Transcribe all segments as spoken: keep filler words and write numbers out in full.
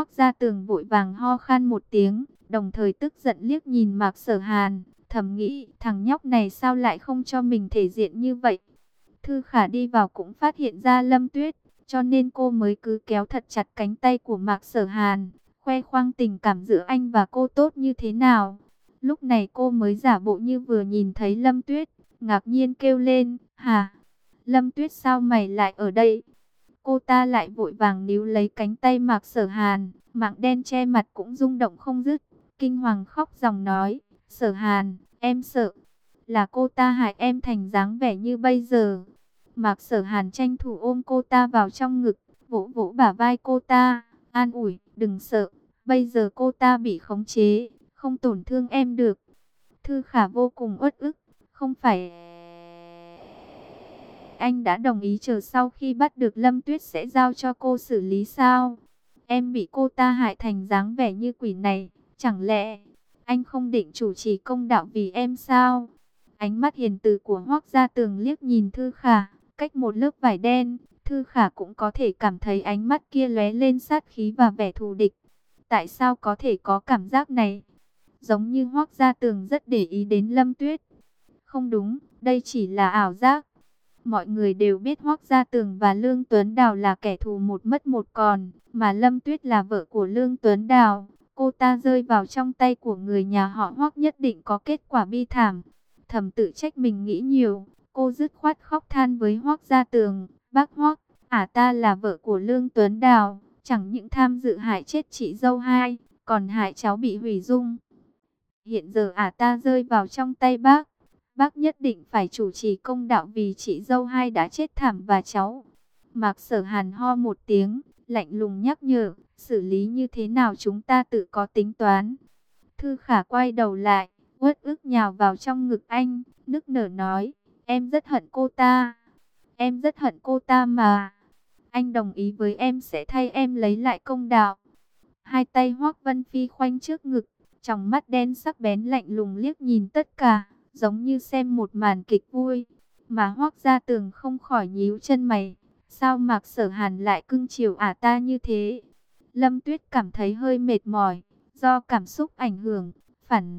Hoắc Gia Tường vội vàng ho khan một tiếng, đồng thời tức giận liếc nhìn Mạc Sở Hàn, thầm nghĩ thằng nhóc này sao lại không cho mình thể diện như vậy. Thư Khả đi vào cũng phát hiện ra Lâm Tuyết, cho nên cô mới cứ kéo thật chặt cánh tay của Mạc Sở Hàn, khoe khoang tình cảm giữa anh và cô tốt như thế nào. Lúc này cô mới giả bộ như vừa nhìn thấy Lâm Tuyết, ngạc nhiên kêu lên, hả? Lâm Tuyết sao mày lại ở đây? Cô ta lại vội vàng níu lấy cánh tay Mạc Sở Hàn, mạng đen che mặt cũng rung động không dứt, kinh hoàng khóc ròng nói, Sở Hàn, em sợ, là cô ta hại em thành dáng vẻ như bây giờ. Mạc Sở Hàn tranh thủ ôm cô ta vào trong ngực, vỗ vỗ bả vai cô ta, an ủi, đừng sợ, bây giờ cô ta bị khống chế, không tổn thương em được. Thư Khả vô cùng uất ức, không phải anh đã đồng ý chờ sau khi bắt được Lâm Tuyết sẽ giao cho cô xử lý sao? Em bị cô ta hại thành dáng vẻ như quỷ này, chẳng lẽ anh không định chủ trì công đạo vì em sao? Ánh mắt hiền từ của Hoắc Gia Tường liếc nhìn Thư Khả, cách một lớp vải đen, Thư Khả cũng có thể cảm thấy ánh mắt kia lóe lên sát khí và vẻ thù địch. Tại sao có thể có cảm giác này? Giống như Hoắc Gia Tường rất để ý đến Lâm Tuyết. Không đúng, đây chỉ là ảo giác. Mọi người đều biết Hoắc Gia Tường và Lương Tuấn Đào là kẻ thù một mất một còn, mà Lâm Tuyết là vợ của Lương Tuấn Đào. Cô ta rơi vào trong tay của người nhà họ Hoắc nhất định có kết quả bi thảm. Thầm tự trách mình nghĩ nhiều, cô dứt khoát khóc than với Hoắc Gia Tường, bác Hoắc, ả ta là vợ của Lương Tuấn Đào, chẳng những tham dự hại chết chị dâu hai, còn hại cháu bị hủy dung. Hiện giờ ả ta rơi vào trong tay bác. Bác nhất định phải chủ trì công đạo vì chị dâu hai đã chết thảm và cháu. Mạc Sở Hàn ho một tiếng, lạnh lùng nhắc nhở, xử lý như thế nào chúng ta tự có tính toán. Thư Khả quay đầu lại, uất ức nhào vào trong ngực anh, nức nở nói, em rất hận cô ta. Em rất hận cô ta mà. Anh đồng ý với em sẽ thay em lấy lại công đạo. Hai tay Hoắc Vân Phi khoanh trước ngực, trong mắt đen sắc bén lạnh lùng liếc nhìn tất cả, giống như xem một màn kịch vui. Mà Hoắc Gia Tường không khỏi nhíu chân mày, sao Mạc Sở Hàn lại cưng chiều ả ta như thế? Lâm Tuyết cảm thấy hơi mệt mỏi, do cảm xúc ảnh hưởng, phản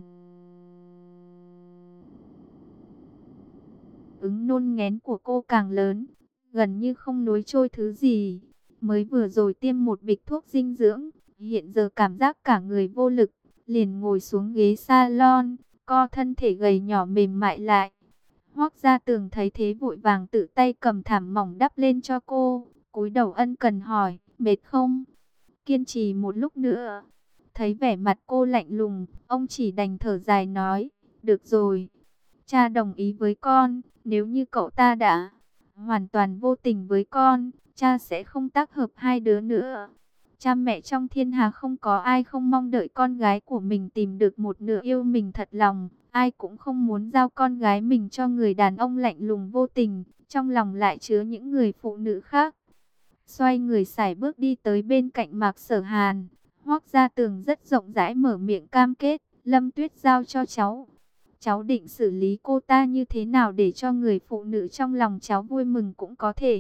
ứng nôn nghén của cô càng lớn, gần như không nuốt trôi thứ gì. Mới vừa rồi tiêm một bịch thuốc dinh dưỡng, hiện giờ cảm giác cả người vô lực, liền ngồi xuống ghế salon, co thân thể gầy nhỏ mềm mại lại. Hoắc Gia Tường thấy thế vội vàng tự tay cầm thảm mỏng đắp lên cho cô, cúi đầu ân cần hỏi, mệt không? Kiên trì một lúc nữa. Thấy vẻ mặt cô lạnh lùng, ông chỉ đành thở dài nói, được rồi. Cha đồng ý với con, nếu như cậu ta đã hoàn toàn vô tình với con, cha sẽ không tác hợp hai đứa nữa. Cha mẹ trong thiên hà không có ai không mong đợi con gái của mình tìm được một nửa yêu mình thật lòng. Ai cũng không muốn giao con gái mình cho người đàn ông lạnh lùng vô tình, trong lòng lại chứa những người phụ nữ khác. Xoay người sải bước đi tới bên cạnh Mạc Sở Hàn. Hoắc Gia Tường rất rộng rãi mở miệng cam kết, Lâm Tuyết giao cho cháu. Cháu định xử lý cô ta như thế nào để cho người phụ nữ trong lòng cháu vui mừng cũng có thể.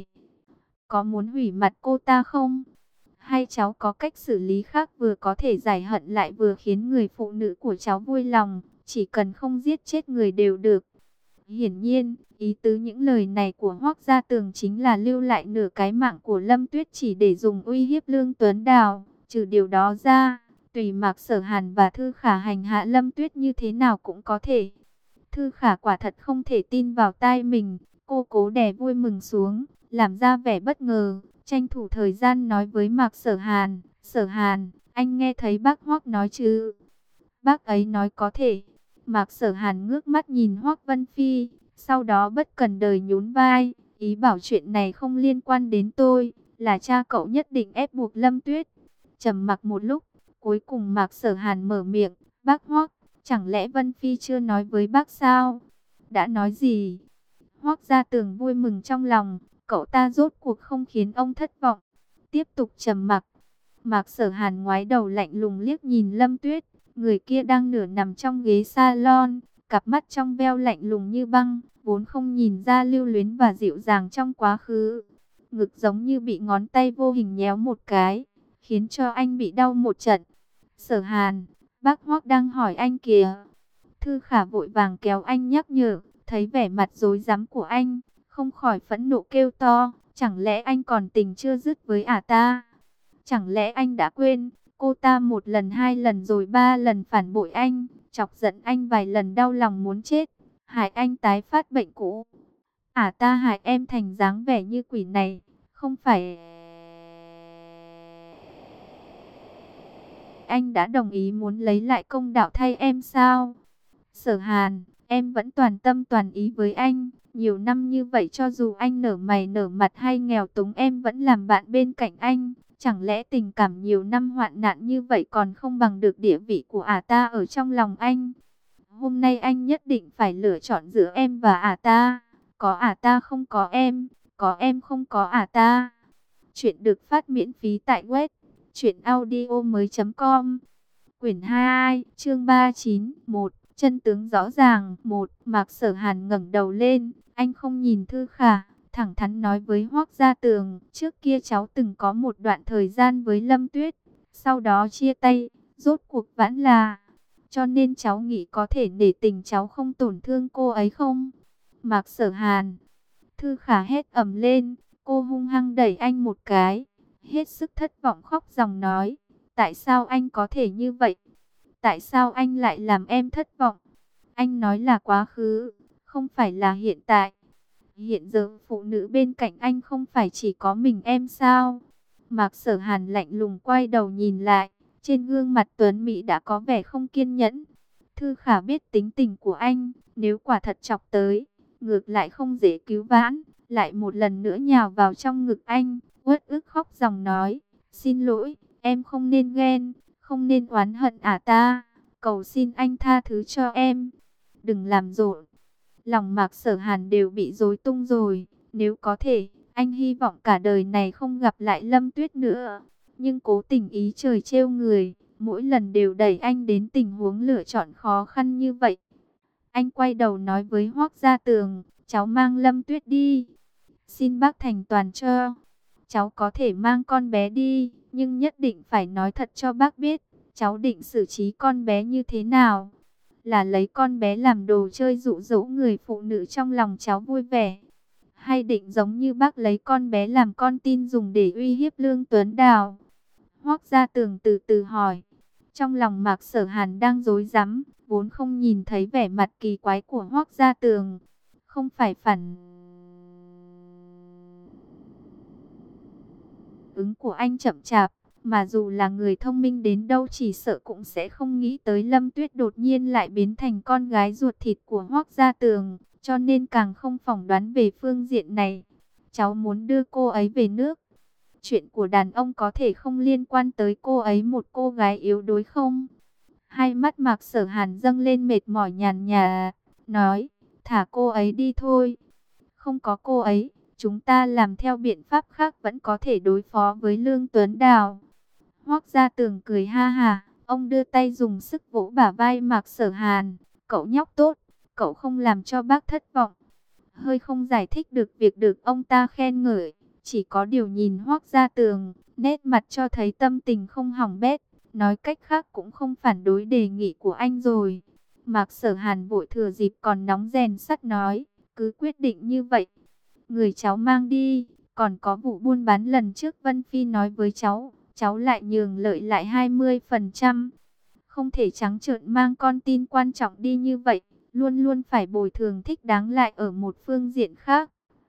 Có muốn hủy mặt cô ta không? Hay cháu có cách xử lý khác vừa có thể giải hận lại vừa khiến người phụ nữ của cháu vui lòng, chỉ cần không giết chết người đều được. Hiển nhiên, ý tứ những lời này của Hoắc Gia Tường chính là lưu lại nửa cái mạng của Lâm Tuyết chỉ để dùng uy hiếp Lương Tuấn Đào. Trừ điều đó ra, tùy Mạc Sở Hàn và Thư Khả hành hạ Lâm Tuyết như thế nào cũng có thể. Thư Khả quả thật không thể tin vào tai mình, cô cố đè vui mừng xuống, làm ra vẻ bất ngờ, tranh thủ thời gian nói với Mạc Sở Hàn, Sở Hàn, anh nghe thấy bác Hoắc nói chứ? Bác ấy nói có thể. Mạc Sở Hàn ngước mắt nhìn Hoắc Vân Phi, sau đó bất cần đời nhún vai, ý bảo chuyện này không liên quan đến tôi, là cha cậu nhất định ép buộc Lâm Tuyết. Trầm mặc một lúc, cuối cùng Mạc Sở Hàn mở miệng, bác Hoắc, chẳng lẽ Vân Phi chưa nói với bác sao? Đã nói gì? Hoắc Gia Tường vui mừng trong lòng, cậu ta rốt cuộc không khiến ông thất vọng. Tiếp tục trầm mặc. Mạc Sở Hàn ngoái đầu lạnh lùng liếc nhìn Lâm Tuyết, người kia đang nửa nằm trong ghế salon, cặp mắt trong veo lạnh lùng như băng, vốn không nhìn ra lưu luyến và dịu dàng trong quá khứ. Ngực giống như bị ngón tay vô hình nhéo một cái, khiến cho anh bị đau một trận. Sở Hàn, bác Hoắc đang hỏi anh kìa. Thư Khả vội vàng kéo anh nhắc nhở, thấy vẻ mặt rối rắm của anh, không khỏi phẫn nộ kêu to, chẳng lẽ anh còn tình chưa dứt với ả ta? Chẳng lẽ anh đã quên, cô ta một lần hai lần rồi ba lần phản bội anh, chọc giận anh vài lần đau lòng muốn chết, hại anh tái phát bệnh cũ. Ả ta hại em thành dáng vẻ như quỷ này, không phải anh đã đồng ý muốn lấy lại công đạo thay em sao? Sở Hàn, em vẫn toàn tâm toàn ý với anh, nhiều năm như vậy cho dù anh nở mày nở mặt hay nghèo túng em vẫn làm bạn bên cạnh anh. Chẳng lẽ tình cảm nhiều năm hoạn nạn như vậy còn không bằng được địa vị của ả ta ở trong lòng anh? Hôm nay anh nhất định phải lựa chọn giữa em và ả ta. Có ả ta không có em, có em không có ả ta. Chuyện được phát miễn phí tại web truyện audio mới chấm com. Quyển hai, chương ba mươi chín, một. Chân tướng rõ ràng. Một. Mạc Sở Hàn ngẩng đầu lên, anh không nhìn Thư Khả, thẳng thắn nói với Hoắc Gia Tường, trước kia cháu từng có một đoạn thời gian với Lâm Tuyết, sau đó chia tay, rốt cuộc vẫn là, cho nên cháu nghĩ có thể để tình cháu không tổn thương cô ấy không? Mạc Sở Hàn. Thư Khả hét ầm lên, cô hung hăng đẩy anh một cái, hết sức thất vọng khóc ròng nói, tại sao anh có thể như vậy? Tại sao anh lại làm em thất vọng? Anh nói là quá khứ, không phải là hiện tại. Hiện giờ phụ nữ bên cạnh anh không phải chỉ có mình em sao? Mạc Sở Hàn lạnh lùng quay đầu nhìn lại, trên gương mặt tuấn mỹ đã có vẻ không kiên nhẫn. Thư Khả biết tính tình của anh, nếu quả thật chọc tới, ngược lại không dễ cứu vãn, lại một lần nữa nhào vào trong ngực anh, uất ức khóc ròng nói, xin lỗi, em không nên ghen, không nên oán hận ả ta, cầu xin anh tha thứ cho em, đừng làm rộn. Lòng Mạc Sở Hàn đều bị rối tung rồi, nếu có thể, anh hy vọng cả đời này không gặp lại Lâm Tuyết nữa, nhưng cố tình ý trời trêu người, mỗi lần đều đẩy anh đến tình huống lựa chọn khó khăn như vậy. Anh quay đầu nói với Hoắc Gia Tường, cháu mang Lâm Tuyết đi, xin bác thành toàn cho. Cháu có thể mang con bé đi, nhưng nhất định phải nói thật cho bác biết, cháu định xử trí con bé như thế nào. Là lấy con bé làm đồ chơi dụ dỗ người phụ nữ trong lòng cháu vui vẻ, hay định giống như bác lấy con bé làm con tin dùng để uy hiếp Lương Tuấn Đào? Hoắc Gia Tường từ từ hỏi. Trong lòng Mạc Sở Hàn đang rối rắm, vốn không nhìn thấy vẻ mặt kỳ quái của Hoắc Gia Tường. Không phải phản ứng của anh chậm chạp, mà dù là người thông minh đến đâu chỉ sợ cũng sẽ không nghĩ tới Lâm Tuyết đột nhiên lại biến thành con gái ruột thịt của Hoắc Gia Tường, cho nên càng không phỏng đoán về phương diện này. Cháu muốn đưa cô ấy về nước. Chuyện của đàn ông có thể không liên quan tới cô ấy, một cô gái yếu đuối không? Hai mắt Mạc Sở Hàn dâng lên mệt mỏi nhàn nhạt, nói, thả cô ấy đi thôi. Không có cô ấy, chúng ta làm theo biện pháp khác vẫn có thể đối phó với Lương Tuấn Đào. Hoắc Gia Tường cười ha ha, ông đưa tay dùng sức vỗ bả vai Mạc Sở Hàn. Cậu nhóc tốt, cậu không làm cho bác thất vọng. Hơi không giải thích được việc được ông ta khen ngợi, chỉ có điều nhìn Hoắc Gia Tường, nét mặt cho thấy tâm tình không hỏng bét, nói cách khác cũng không phản đối đề nghị của anh rồi. Mạc Sở Hàn vội thừa dịp còn nóng rèn sắt nói, cứ quyết định như vậy. Người cháu mang đi, còn có vụ buôn bán lần trước Vân Phi nói với cháu, cháu lại nhường lợi lại hai mươi phần trăm. Không thể trắng trợn mang con tin quan trọng đi như vậy, luôn luôn phải bồi thường thích đáng lại ở một phương diện khác.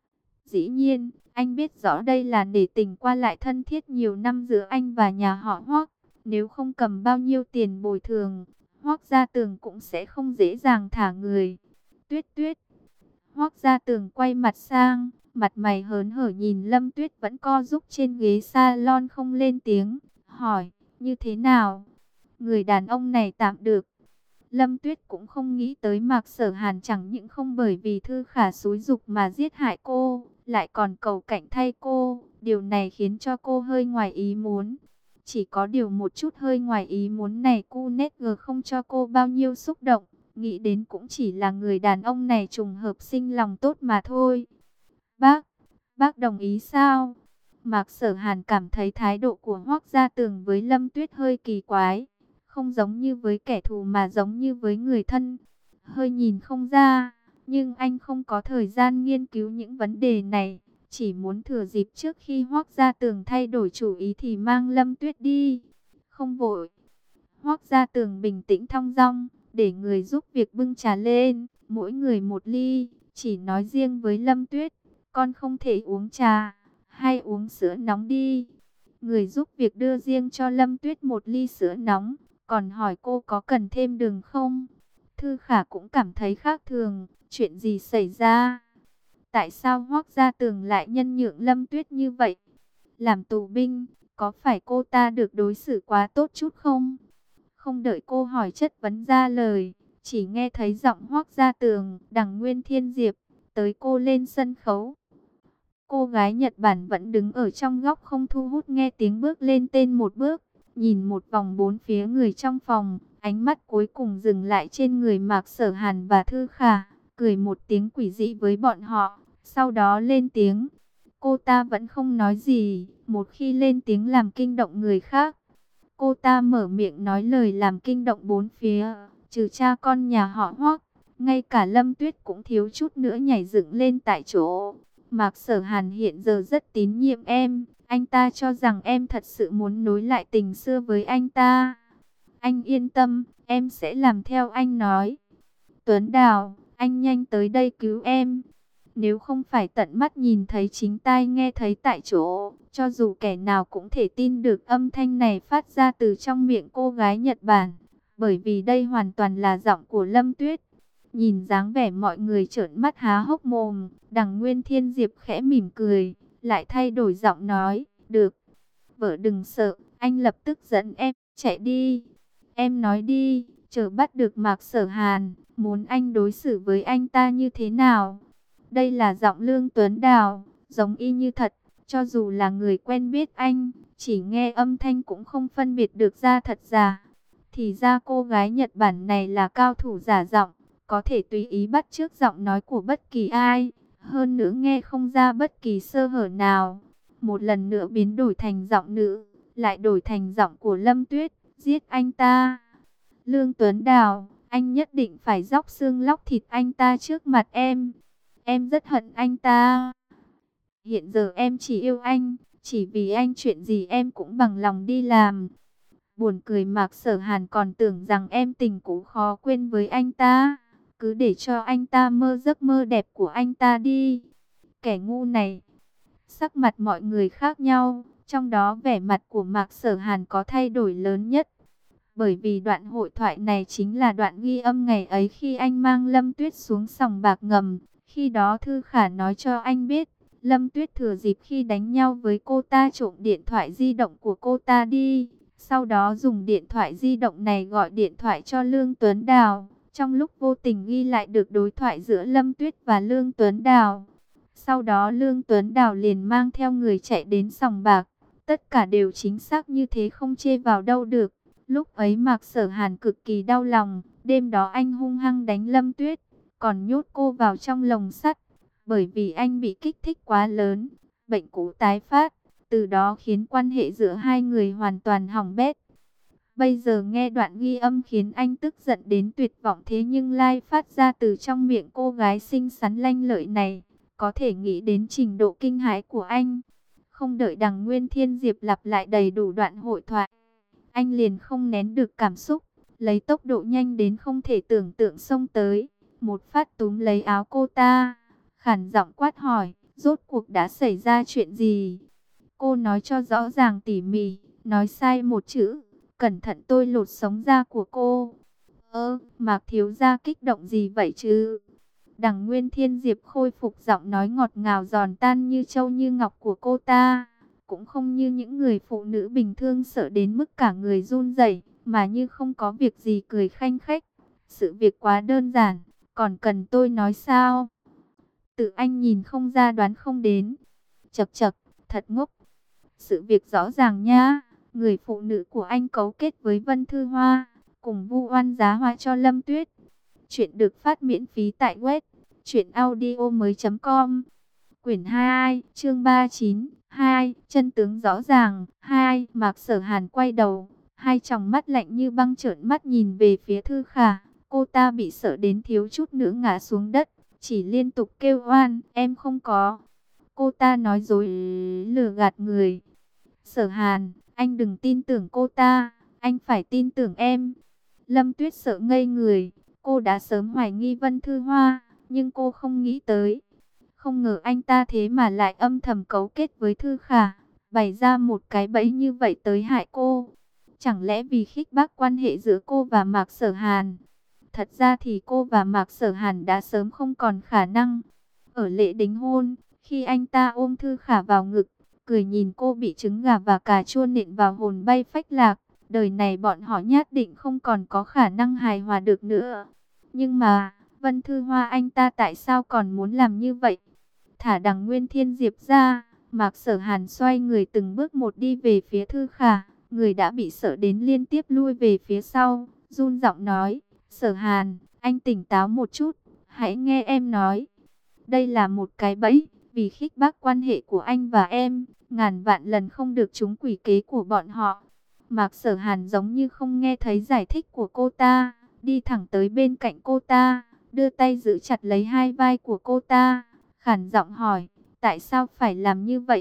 Dĩ nhiên, anh biết rõ đây là nể tình qua lại thân thiết nhiều năm giữa anh và nhà họ Hoắc. Nếu không cầm bao nhiêu tiền bồi thường, Hoắc Gia Tường cũng sẽ không dễ dàng thả người. Tuyết Tuyết. Hoắc Gia Tường quay mặt sang, mặt mày hớn hở nhìn Lâm Tuyết vẫn co rúm trên ghế salon không lên tiếng, hỏi, như thế nào? Người đàn ông này tạm được. Lâm Tuyết cũng không nghĩ tới Mạc Sở Hàn chẳng những không bởi vì Thư Khả xúi giục mà giết hại cô, lại còn cầu cạnh thay cô. Điều này khiến cho cô hơi ngoài ý muốn. Chỉ có điều một chút hơi ngoài ý muốn này cu nét gờ không cho cô bao nhiêu xúc động. Nghĩ đến cũng chỉ là người đàn ông này trùng hợp sinh lòng tốt mà thôi. Bác, bác đồng ý sao? Mạc Sở Hàn cảm thấy thái độ của Hoắc Gia Tường với Lâm Tuyết hơi kỳ quái, không giống như với kẻ thù mà giống như với người thân. Hơi nhìn không ra, nhưng anh không có thời gian nghiên cứu những vấn đề này, chỉ muốn thừa dịp trước khi Hoắc Gia Tường thay đổi chủ ý thì mang Lâm Tuyết đi. Không vội. Hoắc Gia Tường bình tĩnh thong dong, để người giúp việc bưng trà lên, mỗi người một ly, chỉ nói riêng với Lâm Tuyết, con không thể uống trà, hay uống sữa nóng đi. Người giúp việc đưa riêng cho Lâm Tuyết một ly sữa nóng, còn hỏi cô có cần thêm đường không. Thư Khả cũng cảm thấy khác thường, chuyện gì xảy ra? Tại sao Hoắc Gia Tường lại nhân nhượng Lâm Tuyết như vậy? Làm tù binh, có phải cô ta được đối xử quá tốt chút không? Không đợi cô hỏi chất vấn ra lời, chỉ nghe thấy giọng Hoắc Gia Tường, Đằng Nguyên Thiên Diệp, tới cô lên sân khấu. Cô gái Nhật Bản vẫn đứng ở trong góc không thu hút, nghe tiếng bước lên tên một bước, nhìn một vòng bốn phía người trong phòng, ánh mắt cuối cùng dừng lại trên người Mạc Sở Hàn và Thư Khả, cười một tiếng quỷ dị với bọn họ, sau đó lên tiếng. Cô ta vẫn không nói gì, một khi lên tiếng làm kinh động người khác. Cô ta mở miệng nói lời làm kinh động bốn phía, trừ cha con nhà họ Hoắc, ngay cả Lâm Tuyết cũng thiếu chút nữa nhảy dựng lên tại chỗ. Mạc Sở Hàn hiện giờ rất tín nhiệm em, anh ta cho rằng em thật sự muốn nối lại tình xưa với anh ta. Anh yên tâm, em sẽ làm theo anh nói. Tuấn Đào, anh nhanh tới đây cứu em. Nếu không phải tận mắt nhìn thấy, chính tai nghe thấy tại chỗ, cho dù kẻ nào cũng thể tin được âm thanh này phát ra từ trong miệng cô gái Nhật Bản, bởi vì đây hoàn toàn là giọng của Lâm Tuyết. Nhìn dáng vẻ mọi người trợn mắt há hốc mồm, Đằng Nguyên Thiên Diệp khẽ mỉm cười, lại thay đổi giọng nói, được, vợ đừng sợ, anh lập tức dẫn em chạy đi. Em nói đi, chờ bắt được Mạc Sở Hàn, muốn anh đối xử với anh ta như thế nào? Đây là giọng Lương Tuấn Đào, giống y như thật, cho dù là người quen biết anh, chỉ nghe âm thanh cũng không phân biệt được ra thật giả. Thì ra cô gái Nhật Bản này là cao thủ giả giọng, có thể tùy ý bắt chước giọng nói của bất kỳ ai, hơn nữa nghe không ra bất kỳ sơ hở nào. Một lần nữa biến đổi thành giọng nữ, lại đổi thành giọng của Lâm Tuyết, giết anh ta. Lương Tuấn Đào, anh nhất định phải róc xương lóc thịt anh ta trước mặt em. Em rất hận anh ta. Hiện giờ em chỉ yêu anh, chỉ vì anh chuyện gì em cũng bằng lòng đi làm. Buồn cười, Mạc Sở Hàn còn tưởng rằng em tình cũ khó quên với anh ta. Cứ để cho anh ta mơ giấc mơ đẹp của anh ta đi. Kẻ ngu này. Sắc mặt mọi người khác nhau, trong đó vẻ mặt của Mạc Sở Hàn có thay đổi lớn nhất. Bởi vì đoạn hội thoại này chính là đoạn ghi âm ngày ấy khi anh mang Lâm Tuyết xuống sòng bạc ngầm. Khi đó Thư Khả nói cho anh biết, Lâm Tuyết thừa dịp khi đánh nhau với cô ta trộm điện thoại di động của cô ta đi. Sau đó dùng điện thoại di động này gọi điện thoại cho Lương Tuấn Đào. Trong lúc vô tình ghi lại được đối thoại giữa Lâm Tuyết và Lương Tuấn Đào. Sau đó Lương Tuấn Đào liền mang theo người chạy đến sòng bạc. Tất cả đều chính xác như thế, không chê vào đâu được. Lúc ấy Mạc Sở Hàn cực kỳ đau lòng. Đêm đó anh hung hăng đánh Lâm Tuyết, còn nhốt cô vào trong lồng sắt. Bởi vì anh bị kích thích quá lớn, bệnh cũ tái phát. Từ đó khiến quan hệ giữa hai người hoàn toàn hỏng bét. Bây giờ nghe đoạn ghi âm khiến anh tức giận đến tuyệt vọng, thế nhưng lai phát ra từ trong miệng cô gái xinh xắn lanh lợi này. Có thể nghĩ đến trình độ kinh hãi của anh. Không đợi Đằng Nguyên Thiên Diệp lặp lại đầy đủ đoạn hội thoại, anh liền không nén được cảm xúc, lấy tốc độ nhanh đến không thể tưởng tượng xông tới, một phát túm lấy áo cô ta, khản giọng quát hỏi, rốt cuộc đã xảy ra chuyện gì? Cô nói cho rõ ràng tỉ mỉ, nói sai một chữ, cẩn thận tôi lột sống da của cô. Ơ, Mạc thiếu gia kích động gì vậy chứ? Đằng Nguyên Thiên Diệp khôi phục giọng nói ngọt ngào giòn tan như châu như ngọc của cô ta. Cũng không như những người phụ nữ bình thường sợ đến mức cả người run rẩy, mà như không có việc gì cười khanh khách. Sự việc quá đơn giản, còn cần tôi nói sao? Tự anh nhìn không ra đoán không đến. Chậc chậc, thật ngốc. Sự việc rõ ràng nha, người phụ nữ của anh cấu kết với Vân Thư Hoa, cùng vu oan giá hoa cho Lâm Tuyết. Chuyện được phát miễn phí tại web truyện audio mới chấm com. Quyển hai, chương ba mươi chín, Hai, chân tướng rõ ràng. Hai, Mạc Sở Hàn quay đầu, hai tròng mắt lạnh như băng trợn mắt nhìn về phía Thư Khả. Cô ta bị sợ đến thiếu chút nữa ngã xuống đất, chỉ liên tục kêu oan, em không có. Cô ta nói dối lừa gạt người. Sở Hàn, anh đừng tin tưởng cô ta, anh phải tin tưởng em. Lâm Tuyết sợ ngây người, cô đã sớm hoài nghi Vân Thư Hoa, nhưng cô không nghĩ tới. Không ngờ anh ta thế mà lại âm thầm cấu kết với Thư Khả, bày ra một cái bẫy như vậy tới hại cô. Chẳng lẽ vì khích bác quan hệ giữa cô và Mạc Sở Hàn? Thật ra thì cô và Mạc Sở Hàn đã sớm không còn khả năng. Ở lễ đính hôn, khi anh ta ôm Thư Khả vào ngực, cười nhìn cô bị trứng gà và cà chua nện vào hồn bay phách lạc, đời này bọn họ nhất định không còn có khả năng hài hòa được nữa. Nhưng mà, Vân Thư Hoa anh ta tại sao còn muốn làm như vậy? Thả đằng Nguyên Thiên Diệp ra, Mạc Sở Hàn xoay người từng bước một đi về phía Thư Khả, người đã bị sợ đến liên tiếp lui về phía sau, run giọng nói, Sở Hàn, anh tỉnh táo một chút, hãy nghe em nói. Đây là một cái bẫy, vì khích bác quan hệ của anh và em, ngàn vạn lần không được trúng quỷ kế của bọn họ. Mạc Sở Hàn giống như không nghe thấy giải thích của cô ta, đi thẳng tới bên cạnh cô ta, đưa tay giữ chặt lấy hai vai của cô ta, khản giọng hỏi, tại sao phải làm như vậy?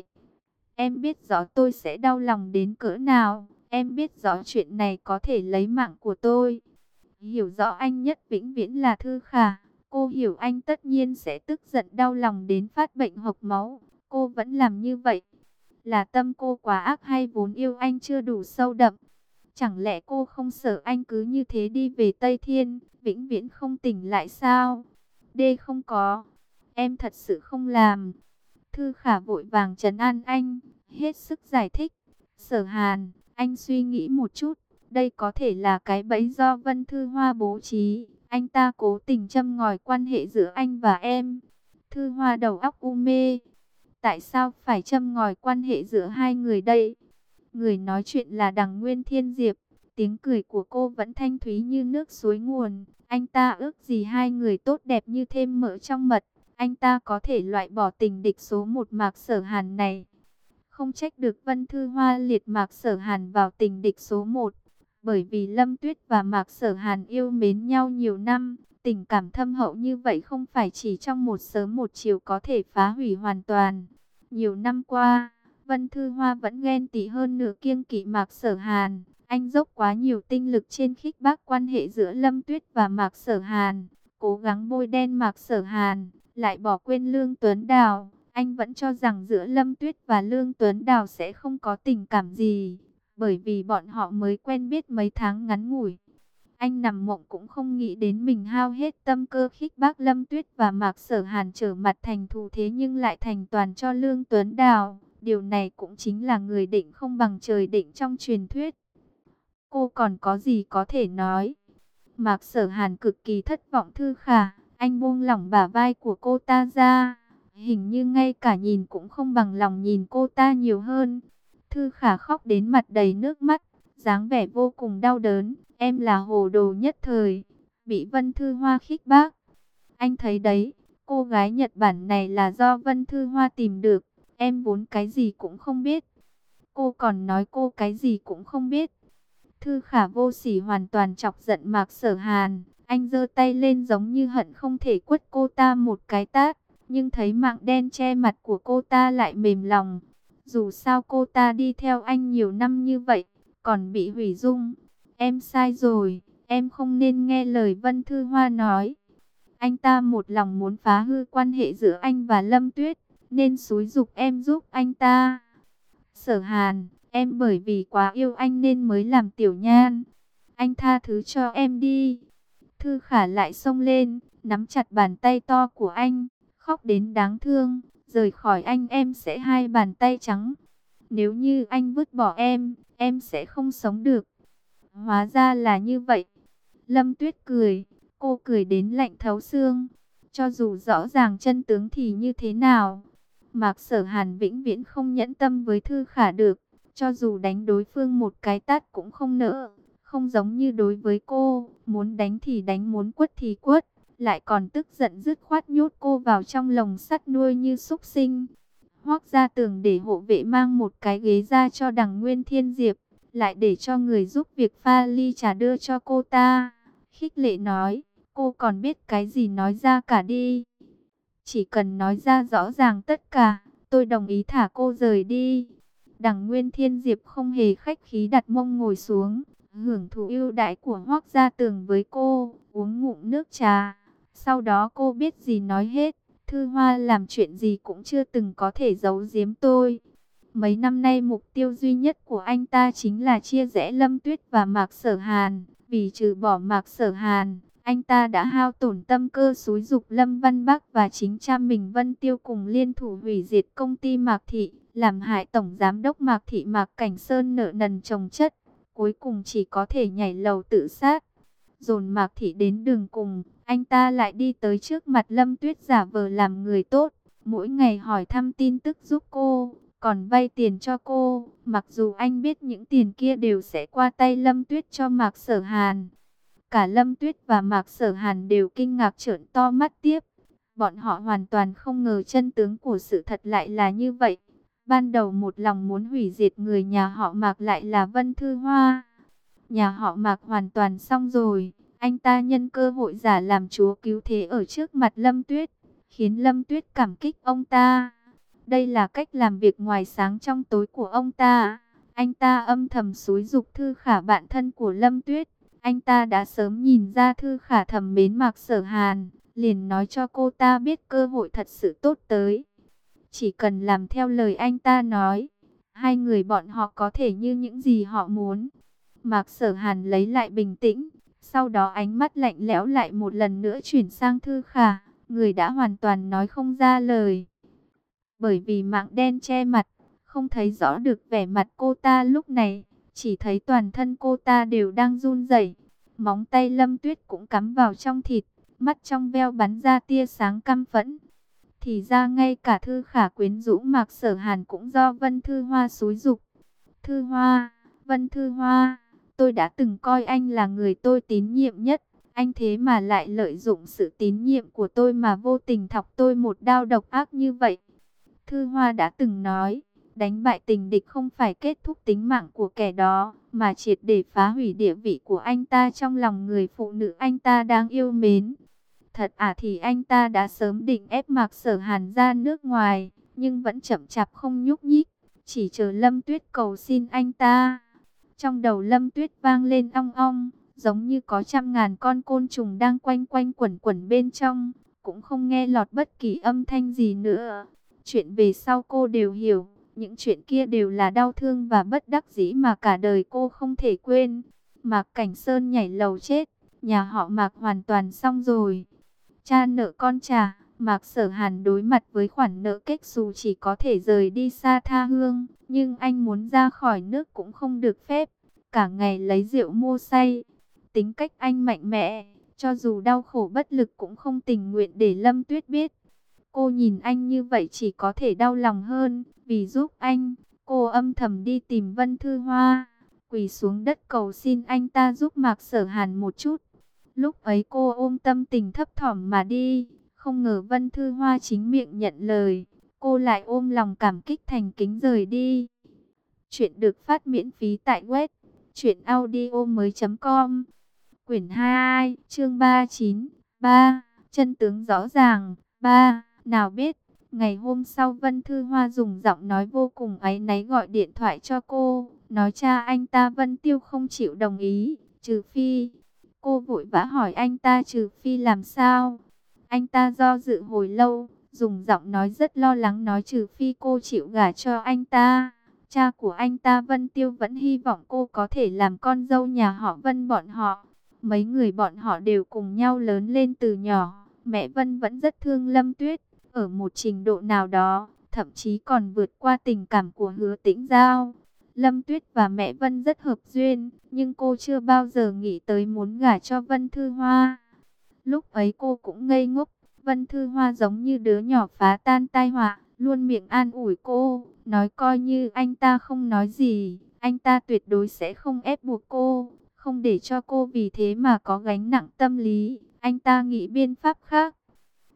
Em biết rõ tôi sẽ đau lòng đến cỡ nào, em biết rõ chuyện này có thể lấy mạng của tôi. Hiểu rõ anh nhất vĩnh viễn là Thư Khả, cô hiểu anh tất nhiên sẽ tức giận đau lòng đến phát bệnh hộc máu, cô vẫn làm như vậy. Là tâm cô quá ác hay vốn yêu anh chưa đủ sâu đậm? Chẳng lẽ cô không sợ anh cứ như thế đi về Tây Thiên, vĩnh viễn không tỉnh lại sao? Đê không có, em thật sự không làm. Thư Khả vội vàng trấn an anh, hết sức giải thích. Sở Hàn, anh suy nghĩ một chút, đây có thể là cái bẫy do Vân Thư Hoa bố trí. Anh ta cố tình châm ngòi quan hệ giữa anh và em. Thư Hoa đầu óc u mê. Tại sao phải châm ngòi quan hệ giữa hai người đây? Người nói chuyện là đằng Nguyên Thiên Diệp. Tiếng cười của cô vẫn thanh thúy như nước suối nguồn. Anh ta ước gì hai người tốt đẹp như thêm mỡ trong mật. Anh ta có thể loại bỏ tình địch số một Mạc Sở Hàn này. Không trách được Vân Thư Hoa liệt Mạc Sở Hàn vào tình địch số một. Bởi vì Lâm Tuyết và Mạc Sở Hàn yêu mến nhau nhiều năm. Tình cảm thâm hậu như vậy không phải chỉ trong một sớm một chiều có thể phá hủy hoàn toàn. Nhiều năm qua, Vân Thư Hoa vẫn ghen tị hơn nửa kiêng kỵ Mạc Sở Hàn. Anh dốc quá nhiều tinh lực trên khích bác quan hệ giữa Lâm Tuyết và Mạc Sở Hàn. Cố gắng bôi đen Mạc Sở Hàn, lại bỏ quên Lương Tuấn Đào. Anh vẫn cho rằng giữa Lâm Tuyết và Lương Tuấn Đào sẽ không có tình cảm gì, bởi vì bọn họ mới quen biết mấy tháng ngắn ngủi. Anh nằm mộng cũng không nghĩ đến mình hao hết tâm cơ khích bác Lâm Tuyết và Mạc Sở Hàn trở mặt thành thù, thế nhưng lại thành toàn cho Lương Tuấn Đào. Điều này cũng chính là người định không bằng trời định trong truyền thuyết. Cô còn có gì có thể nói? Mạc Sở Hàn cực kỳ thất vọng. Thư Khả, anh buông lỏng bả vai của cô ta ra. Hình như ngay cả nhìn cũng không bằng lòng nhìn cô ta nhiều hơn. Thư Khả khóc đến mặt đầy nước mắt, dáng vẻ vô cùng đau đớn. Em là hồ đồ nhất thời, bị Vân Thư Hoa khích bác. Anh thấy đấy, cô gái Nhật Bản này là do Vân Thư Hoa tìm được. Em vốn cái gì cũng không biết. Cô còn nói cô cái gì cũng không biết. Thư Khả vô sỉ hoàn toàn chọc giận Mạc Sở Hàn. Anh giơ tay lên giống như hận không thể quất cô ta một cái tát. Nhưng thấy mạng đen che mặt của cô ta lại mềm lòng. Dù sao cô ta đi theo anh nhiều năm như vậy, còn bị hủy dung. Em sai rồi, em không nên nghe lời Vân Thư Hoa nói. Anh ta một lòng muốn phá hư quan hệ giữa anh và Lâm Tuyết, nên xúi giục em giúp anh ta. Sở Hàn, em bởi vì quá yêu anh nên mới làm tiểu nhan. Anh tha thứ cho em đi. Thư Khả lại xông lên, nắm chặt bàn tay to của anh, khóc đến đáng thương. Rời khỏi anh em sẽ hai bàn tay trắng. Nếu như anh vứt bỏ em, em sẽ không sống được. Hóa ra là như vậy. Lâm Tuyết cười, cô cười đến lạnh thấu xương. Cho dù rõ ràng chân tướng thì như thế nào, Mạc Sở Hàn vĩnh viễn không nhẫn tâm với Thư Khả được. Cho dù đánh đối phương một cái tát cũng không nỡ. Không giống như đối với cô, muốn đánh thì đánh, muốn quất thì quất. Lại còn tức giận dứt khoát nhốt cô vào trong lồng sắt nuôi như súc sinh. Hoắc Gia Tường để hộ vệ mang một cái ghế ra cho Đằng Nguyên Thiên Diệp, lại để cho người giúp việc pha ly trà đưa cho cô ta. Khích lệ nói, cô còn biết cái gì nói ra cả đi. Chỉ cần nói ra rõ ràng tất cả, tôi đồng ý thả cô rời đi. Đằng Nguyên Thiên Diệp không hề khách khí đặt mông ngồi xuống, hưởng thụ ưu đãi của Hoắc Gia Tường với cô, uống ngụm nước trà. Sau đó cô biết gì nói hết, Thư Hoa làm chuyện gì cũng chưa từng có thể giấu giếm tôi. Mấy năm nay mục tiêu duy nhất của anh ta chính là chia rẽ Lâm Tuyết và Mạc Sở Hàn. Vì trừ bỏ Mạc Sở Hàn, anh ta đã hao tổn tâm cơ xúi giục Lâm Văn Bắc và chính cha mình Vân Tiêu cùng liên thủ hủy diệt công ty Mạc Thị, làm hại Tổng Giám đốc Mạc Thị Mạc Cảnh Sơn nợ nần chồng chất, cuối cùng chỉ có thể nhảy lầu tự sát. Dồn Mạc Thị đến đường cùng, anh ta lại đi tới trước mặt Lâm Tuyết giả vờ làm người tốt, mỗi ngày hỏi thăm tin tức giúp cô, còn vay tiền cho cô, mặc dù anh biết những tiền kia đều sẽ qua tay Lâm Tuyết cho Mạc Sở Hàn. Cả Lâm Tuyết và Mạc Sở Hàn đều kinh ngạc trợn to mắt tiếp. Bọn họ hoàn toàn không ngờ chân tướng của sự thật lại là như vậy. Ban đầu một lòng muốn hủy diệt người nhà họ Mạc lại là Vân Thư Hoa. Nhà họ Mạc hoàn toàn xong rồi. Anh ta nhân cơ hội giả làm chúa cứu thế ở trước mặt Lâm Tuyết, khiến Lâm Tuyết cảm kích ông ta. Đây là cách làm việc ngoài sáng trong tối của ông ta. Anh ta âm thầm xúi giục Thư Khả bạn thân của Lâm Tuyết. Anh ta đã sớm nhìn ra Thư Khả thầm mến Mạc Sở Hàn, liền nói cho cô ta biết cơ hội thật sự tốt tới. Chỉ cần làm theo lời anh ta nói, hai người bọn họ có thể như những gì họ muốn. Mạc Sở Hàn lấy lại bình tĩnh, sau đó ánh mắt lạnh lẽo lại một lần nữa chuyển sang Thư Khả, người đã hoàn toàn nói không ra lời. Bởi vì mạng đen che mặt, không thấy rõ được vẻ mặt cô ta lúc này, chỉ thấy toàn thân cô ta đều đang run rẩy. Móng tay Lâm Tuyết cũng cắm vào trong thịt, mắt trong veo bắn ra tia sáng căm phẫn. Thì ra ngay cả Thư Khả quyến rũ Mạc Sở Hàn cũng do Vân Thư Hoa xúi giục. Thư Hoa, Vân Thư Hoa, tôi đã từng coi anh là người tôi tín nhiệm nhất. Anh thế mà lại lợi dụng sự tín nhiệm của tôi mà vô tình thọc tôi một đao độc ác như vậy. Thư Hoa đã từng nói, đánh bại tình địch không phải kết thúc tính mạng của kẻ đó, mà triệt để phá hủy địa vị của anh ta trong lòng người phụ nữ anh ta đang yêu mến. Thật à, thì anh ta đã sớm định ép Mạc Sở Hàn ra nước ngoài, nhưng vẫn chậm chạp không nhúc nhích, chỉ chờ Lâm Tuyết cầu xin anh ta. Trong đầu Lâm Tuyết vang lên ong ong, giống như có trăm ngàn con côn trùng đang quanh quanh quẩn quẩn bên trong, cũng không nghe lọt bất kỳ âm thanh gì nữa. Chuyện về sau cô đều hiểu, những chuyện kia đều là đau thương và bất đắc dĩ mà cả đời cô không thể quên. Mạc Cảnh Sơn nhảy lầu chết, nhà họ Mạc hoàn toàn xong rồi. Cha nợ con trả, Mạc Sở Hàn đối mặt với khoản nợ kết xù chỉ có thể rời đi xa tha hương, nhưng anh muốn ra khỏi nước cũng không được phép, cả ngày lấy rượu mua say. Tính cách anh mạnh mẽ, cho dù đau khổ bất lực cũng không tình nguyện để Lâm Tuyết biết. Cô nhìn anh như vậy chỉ có thể đau lòng hơn, vì giúp anh, cô âm thầm đi tìm Vân Thư Hoa, quỳ xuống đất cầu xin anh ta giúp Mạc Sở Hàn một chút. Lúc ấy cô ôm tâm tình thấp thỏm mà đi, không ngờ Vân Thư Hoa chính miệng nhận lời, cô lại ôm lòng cảm kích thành kính rời đi. Chuyện được phát miễn phí tại web truyện audio mới chấm com. Quyển hai, chương ba mươi chín, ba, chân tướng rõ ràng, ba. Nào biết, ngày hôm sau Vân Thư Hoa dùng giọng nói vô cùng áy náy gọi điện thoại cho cô, nói cha anh ta Vân Tiêu không chịu đồng ý, trừ phi. Cô vội vã hỏi anh ta trừ phi làm sao. Anh ta do dự hồi lâu, dùng giọng nói rất lo lắng nói trừ phi cô chịu gả cho anh ta. Cha của anh ta Vân Tiêu vẫn hy vọng cô có thể làm con dâu nhà họ Vân bọn họ. Mấy người bọn họ đều cùng nhau lớn lên từ nhỏ. Mẹ Vân vẫn rất thương Lâm Tuyết, ở một trình độ nào đó, thậm chí còn vượt qua tình cảm của Hứa Tĩnh Giao. Lâm Tuyết và mẹ Vân rất hợp duyên, nhưng cô chưa bao giờ nghĩ tới muốn gả cho Vân Thư Hoa. Lúc ấy cô cũng ngây ngốc, Vân Thư Hoa giống như đứa nhỏ phá tan tai họa, luôn miệng an ủi cô, nói coi như anh ta không nói gì, anh ta tuyệt đối sẽ không ép buộc cô, không để cho cô vì thế mà có gánh nặng tâm lý, anh ta nghĩ biện pháp khác.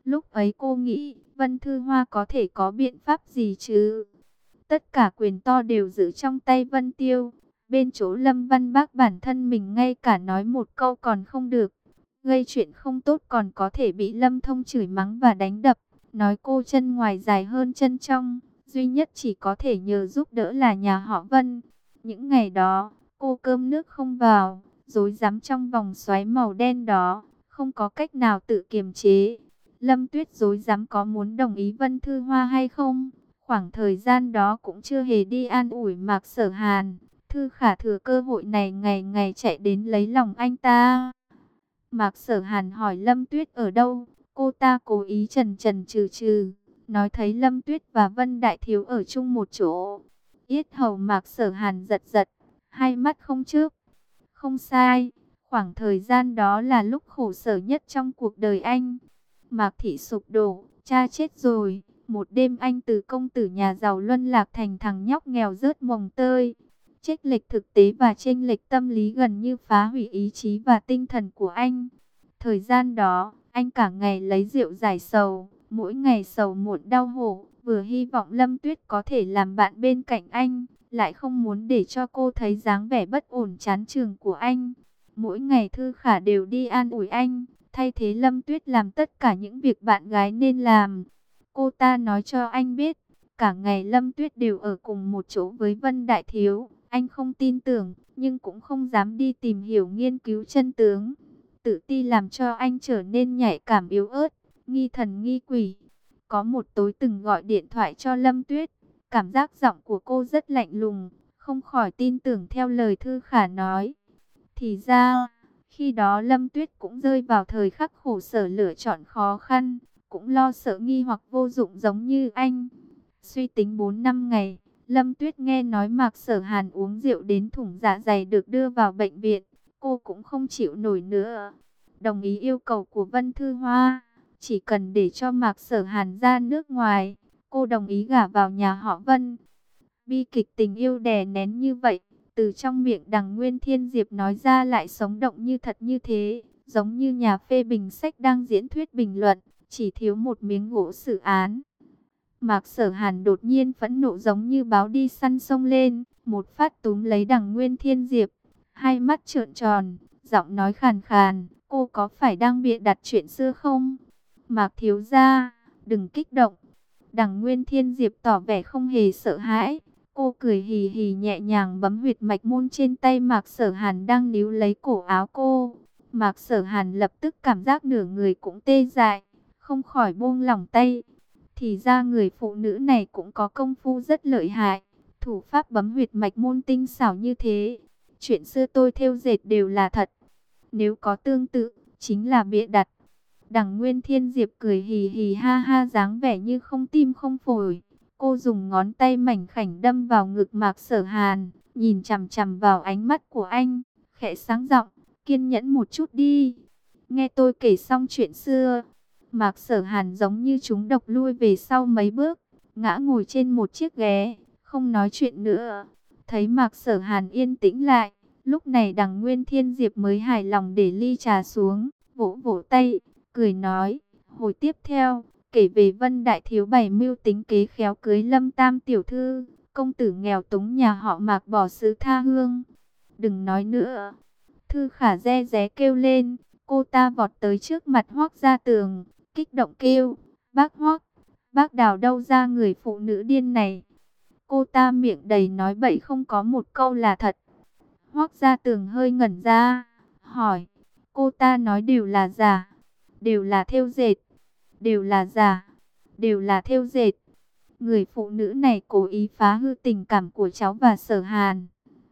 Lúc ấy cô nghĩ, Vân Thư Hoa có thể có biện pháp gì chứ? Tất cả quyền to đều giữ trong tay Vân Tiêu. Bên chỗ Lâm Văn Bác bản thân mình ngay cả nói một câu còn không được. Gây chuyện không tốt còn có thể bị Lâm Thông chửi mắng và đánh đập. Nói cô chân ngoài dài hơn chân trong. Duy nhất chỉ có thể nhờ giúp đỡ là nhà họ Vân. Những ngày đó, cô cơm nước không vào, rối rắm trong vòng xoáy màu đen đó, không có cách nào tự kiềm chế. Lâm Tuyết rối rắm có muốn đồng ý Vân Thư Hoa hay không? Khoảng thời gian đó cũng chưa hề đi an ủi Mạc Sở Hàn. Thư Khả thừa cơ hội này ngày ngày chạy đến lấy lòng anh ta. Mạc Sở Hàn hỏi Lâm Tuyết ở đâu? Cô ta cố ý chần chần chừ chừ, nói thấy Lâm Tuyết và Vân Đại Thiếu ở chung một chỗ. Yết hầu Mạc Sở Hàn giật giật, hai mắt không chớp. Không sai, khoảng thời gian đó là lúc khổ sở nhất trong cuộc đời anh. Mạc Thị sụp đổ, cha chết rồi. Một đêm anh từ công tử nhà giàu luân lạc thành thằng nhóc nghèo rớt mồng tơi. Chênh lệch thực tế và chênh lệch tâm lý gần như phá hủy ý chí và tinh thần của anh. Thời gian đó, anh cả ngày lấy rượu giải sầu, mỗi ngày sầu muộn đau khổ, vừa hy vọng Lâm Tuyết có thể làm bạn bên cạnh anh, lại không muốn để cho cô thấy dáng vẻ bất ổn chán chường của anh. Mỗi ngày Thư Khả đều đi an ủi anh, thay thế Lâm Tuyết làm tất cả những việc bạn gái nên làm. Cô ta nói cho anh biết, cả ngày Lâm Tuyết đều ở cùng một chỗ với Vân Đại Thiếu. Anh không tin tưởng, nhưng cũng không dám đi tìm hiểu nghiên cứu chân tướng. Tự ti làm cho anh trở nên nhạy cảm yếu ớt, nghi thần nghi quỷ. Có một tối từng gọi điện thoại cho Lâm Tuyết, cảm giác giọng của cô rất lạnh lùng, không khỏi tin tưởng theo lời Thư Khả nói. Thì ra, khi đó Lâm Tuyết cũng rơi vào thời khắc khổ sở lựa chọn khó khăn, cũng lo sợ nghi hoặc vô dụng giống như anh. Suy tính bốn năm ngày, Lâm Tuyết nghe nói Mạc Sở Hàn uống rượu đến thủng dạ dày được đưa vào bệnh viện. Cô cũng không chịu nổi nữa. Đồng ý yêu cầu của Vân Thư Hoa. Chỉ cần để cho Mạc Sở Hàn ra nước ngoài, cô đồng ý gả vào nhà họ Vân. Bi kịch tình yêu đè nén như vậy, từ trong miệng Đằng Nguyên Thiên Diệp nói ra lại sống động như thật như thế. Giống như nhà phê bình sách đang diễn thuyết bình luận, chỉ thiếu một miếng gỗ xử án. Mạc Sở Hàn đột nhiên phẫn nộ giống như báo đi săn sông lên, một phát túm lấy Đằng Nguyên Thiên Diệp, hai mắt trợn tròn, giọng nói khàn khàn, cô có phải đang bịa đặt chuyện xưa không? Mạc thiếu gia, đừng kích động. Đằng Nguyên Thiên Diệp tỏ vẻ không hề sợ hãi, cô cười hì hì nhẹ nhàng bấm huyệt mạch môn trên tay Mạc Sở Hàn đang níu lấy cổ áo cô. Mạc Sở Hàn lập tức cảm giác nửa người cũng tê dại, không khỏi buông lỏng tay. Thì ra người phụ nữ này cũng có công phu rất lợi hại, thủ pháp bấm huyệt mạch môn tinh xảo như thế. Chuyện xưa tôi thêu dệt đều là thật, nếu có tương tự, chính là bịa đặt. Đằng Nguyên Thiên Diệp cười hì hì ha ha dáng vẻ như không tim không phổi. Cô dùng ngón tay mảnh khảnh đâm vào ngực Mạc Sở Hàn, nhìn chằm chằm vào ánh mắt của anh, khẽ sáng giọng, kiên nhẫn một chút đi. Nghe tôi kể xong chuyện xưa. Mạc Sở Hàn giống như chúng độc lui về sau mấy bước, ngã ngồi trên một chiếc ghế, không nói chuyện nữa. Thấy Mạc Sở Hàn yên tĩnh lại, lúc này Đằng Nguyên Thiên Diệp mới hài lòng để ly trà xuống, vỗ vỗ tay, cười nói, hồi tiếp theo, kể về Vân Đại Thiếu bày mưu tính kế khéo cưới Lâm Tam tiểu thư, công tử nghèo túng nhà họ Mạc bỏ xứ tha hương. Đừng nói nữa. Thư Khả re ré kêu lên, cô ta vọt tới trước mặt Hoắc Gia Tường, kích động kêu, bác Hoắc, bác đào đâu ra người phụ nữ điên này. Cô ta miệng đầy nói bậy không có một câu là thật. Hoắc Gia Tường hơi ngẩn ra, hỏi, cô ta nói đều là giả, đều là thêu dệt, đều là giả, đều là thêu dệt. Người phụ nữ này cố ý phá hư tình cảm của cháu và Sở Hàn.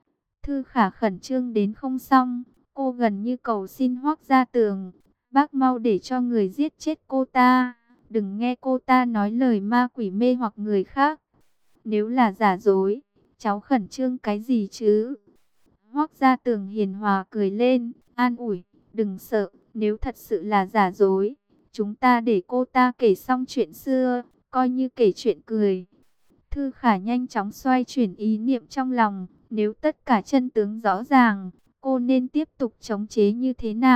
Thư Khả khẩn trương đến không xong, cô gần như cầu xin Hoắc Gia Tường, bác mau để cho người giết chết cô ta, đừng nghe cô ta nói lời ma quỷ mê hoặc người khác. Nếu là giả dối, cháu khẩn trương cái gì chứ? Hoắc Gia Tường hiền hòa cười lên, an ủi, đừng sợ, nếu thật sự là giả dối, chúng ta để cô ta kể xong chuyện xưa, coi như kể chuyện cười. Thư Khả nhanh chóng xoay chuyển ý niệm trong lòng, nếu tất cả chân tướng rõ ràng, cô nên tiếp tục chống chế như thế nào?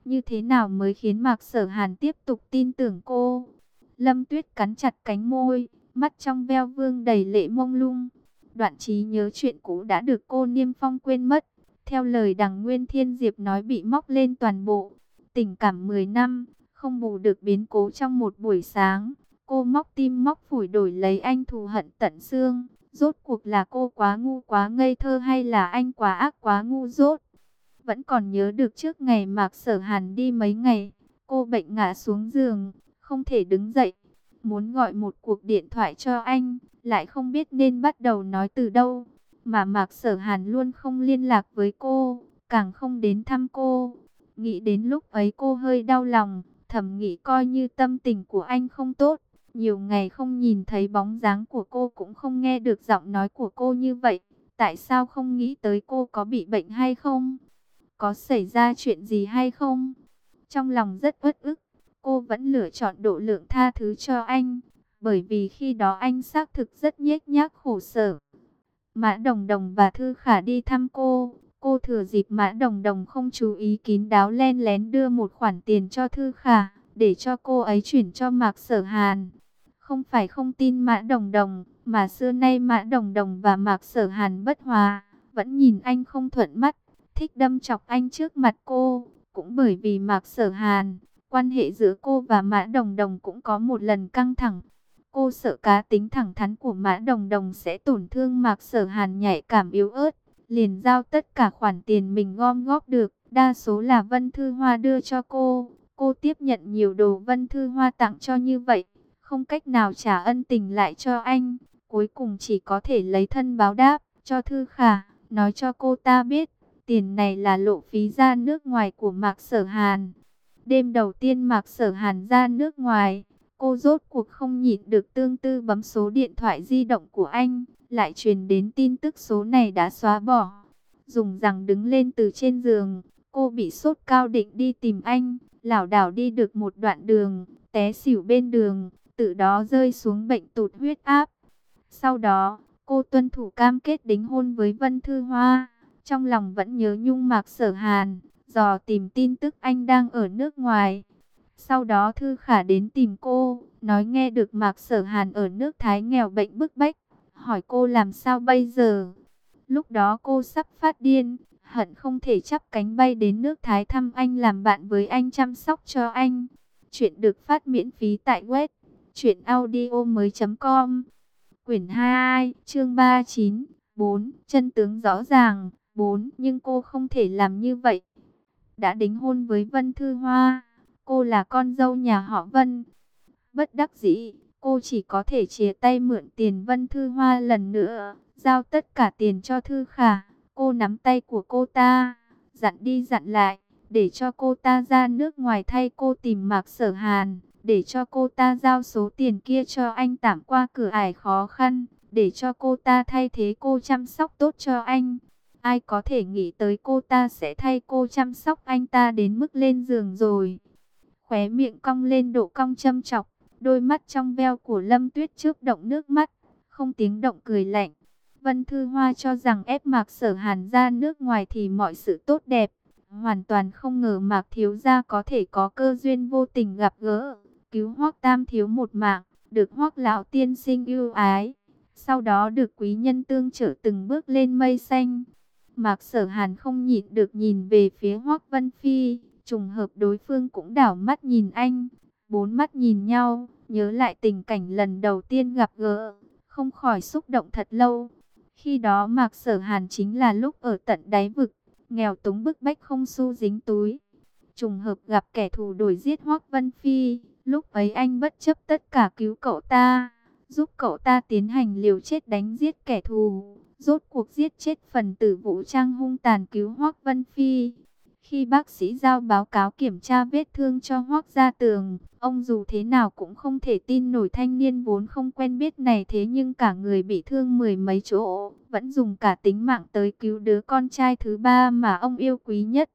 Như thế nào mới khiến Mạc Sở Hàn tiếp tục tin tưởng cô? Lâm Tuyết cắn chặt cánh môi, mắt trong veo vương đầy lệ mông lung. Đoạn trí nhớ chuyện cũ đã được cô Niêm Phong quên mất. Theo lời đằng Nguyên Thiên Diệp nói bị móc lên toàn bộ. Tình cảm mười năm, không bù được biến cố trong một buổi sáng. Cô móc tim móc phổi đổi lấy anh thù hận tận xương. Rốt cuộc là cô quá ngu quá ngây thơ hay là anh quá ác quá ngu dốt? Vẫn còn nhớ được trước ngày Mạc Sở Hàn đi mấy ngày, cô bệnh ngã xuống giường, không thể đứng dậy. Muốn gọi một cuộc điện thoại cho anh, lại không biết nên bắt đầu nói từ đâu. Mà Mạc Sở Hàn luôn không liên lạc với cô, càng không đến thăm cô. Nghĩ đến lúc ấy cô hơi đau lòng, thầm nghĩ coi như tâm tình của anh không tốt. Nhiều ngày không nhìn thấy bóng dáng của cô, cũng không nghe được giọng nói của cô như vậy. Tại sao không nghĩ tới cô có bị bệnh hay không? Có xảy ra chuyện gì hay không? Trong lòng rất uất ức, cô vẫn lựa chọn độ lượng tha thứ cho anh. Bởi vì khi đó anh xác thực rất nhếch nhác khổ sở. Mã Đồng Đồng và Thư Khả đi thăm cô. Cô thừa dịp Mã Đồng Đồng không chú ý kín đáo len lén đưa một khoản tiền cho Thư Khả, để cho cô ấy chuyển cho Mạc Sở Hàn. Không phải không tin Mã Đồng Đồng, mà xưa nay Mã Đồng Đồng và Mạc Sở Hàn bất hòa, vẫn nhìn anh không thuận mắt, thích đâm chọc anh trước mặt cô. Cũng bởi vì Mạc Sở Hàn, quan hệ giữa cô và Mã Đồng Đồng cũng có một lần căng thẳng. Cô sợ cá tính thẳng thắn của Mã Đồng Đồng sẽ tổn thương Mạc Sở Hàn nhạy cảm yếu ớt, liền giao tất cả khoản tiền mình gom góp được, đa số là Vân Thư Hoa đưa cho cô. Cô tiếp nhận nhiều đồ Vân Thư Hoa tặng cho như vậy, không cách nào trả ân tình lại cho anh, cuối cùng chỉ có thể lấy thân báo đáp cho Thư Khả, nói cho cô ta biết, tiền này là lộ phí ra nước ngoài của Mạc Sở Hàn. Đêm đầu tiên Mạc Sở Hàn ra nước ngoài, cô rốt cuộc không nhịn được tương tư bấm số điện thoại di động của anh, lại truyền đến tin tức số này đã xóa bỏ. Dùng rằng đứng lên từ trên giường, cô bị sốt cao định đi tìm anh, lảo đảo đi được một đoạn đường, té xỉu bên đường, từ đó rơi xuống bệnh tụt huyết áp. Sau đó, cô tuân thủ cam kết đính hôn với Vân Thư Hoa, trong lòng vẫn nhớ nhung Mạc Sở Hàn, dò tìm tin tức anh đang ở nước ngoài. Sau đó Thư Khả đến tìm cô, nói nghe được Mạc Sở Hàn ở nước Thái nghèo bệnh bức bách, hỏi cô làm sao bây giờ. Lúc đó cô sắp phát điên, hận không thể chắp cánh bay đến nước Thái thăm anh, làm bạn với anh, chăm sóc cho anh. Chuyện được phát miễn phí tại web truyện audio mới chấm com. Quyển hai, chương ba mươi chín, bốn, chân tướng rõ ràng, bốn, nhưng cô không thể làm như vậy. Đã đính hôn với Vân Thư Hoa, cô là con dâu nhà họ Vân. Bất đắc dĩ, cô chỉ có thể chia tay mượn tiền Vân Thư Hoa lần nữa, giao tất cả tiền cho Thư Khả. Cô nắm tay của cô ta, dặn đi dặn lại, để cho cô ta ra nước ngoài thay cô tìm Mạc Sở Hàn, để cho cô ta giao số tiền kia cho anh tạm qua cửa ải khó khăn, để cho cô ta thay thế cô chăm sóc tốt cho anh. Ai có thể nghĩ tới cô ta sẽ thay cô chăm sóc anh ta đến mức lên giường rồi. Khóe miệng cong lên độ cong châm chọc, đôi mắt trong veo của Lâm Tuyết chớp động nước mắt, không tiếng động cười lạnh. Vân Thư Hoa cho rằng ép Mạc Sở Hàn ra nước ngoài thì mọi sự tốt đẹp, hoàn toàn không ngờ Mạc thiếu gia có thể có cơ duyên vô tình gặp gỡ, cứu Hoắc Tam thiếu một mạng, được Hoắc lão tiên sinh ưu ái, sau đó được quý nhân tương trợ từng bước lên mây xanh. Mạc Sở Hàn không nhịn được nhìn về phía Hoắc Vân Phi, trùng hợp đối phương cũng đảo mắt nhìn anh, bốn mắt nhìn nhau, nhớ lại tình cảnh lần đầu tiên gặp gỡ, không khỏi xúc động thật lâu. Khi đó Mạc Sở Hàn chính là lúc ở tận đáy vực, nghèo túng bức bách không xu dính túi. Trùng hợp gặp kẻ thù đuổi giết Hoắc Vân Phi, lúc ấy anh bất chấp tất cả cứu cậu ta, giúp cậu ta tiến hành liều chết đánh giết kẻ thù, rốt cuộc giết chết phần tử vũ trang hung tàn cứu Hoắc Vân Phi. Khi bác sĩ giao báo cáo kiểm tra vết thương cho Hoắc Gia Tường, ông dù thế nào cũng không thể tin nổi thanh niên vốn không quen biết này thế nhưng cả người bị thương mười mấy chỗ, vẫn dùng cả tính mạng tới cứu đứa con trai thứ ba mà ông yêu quý nhất.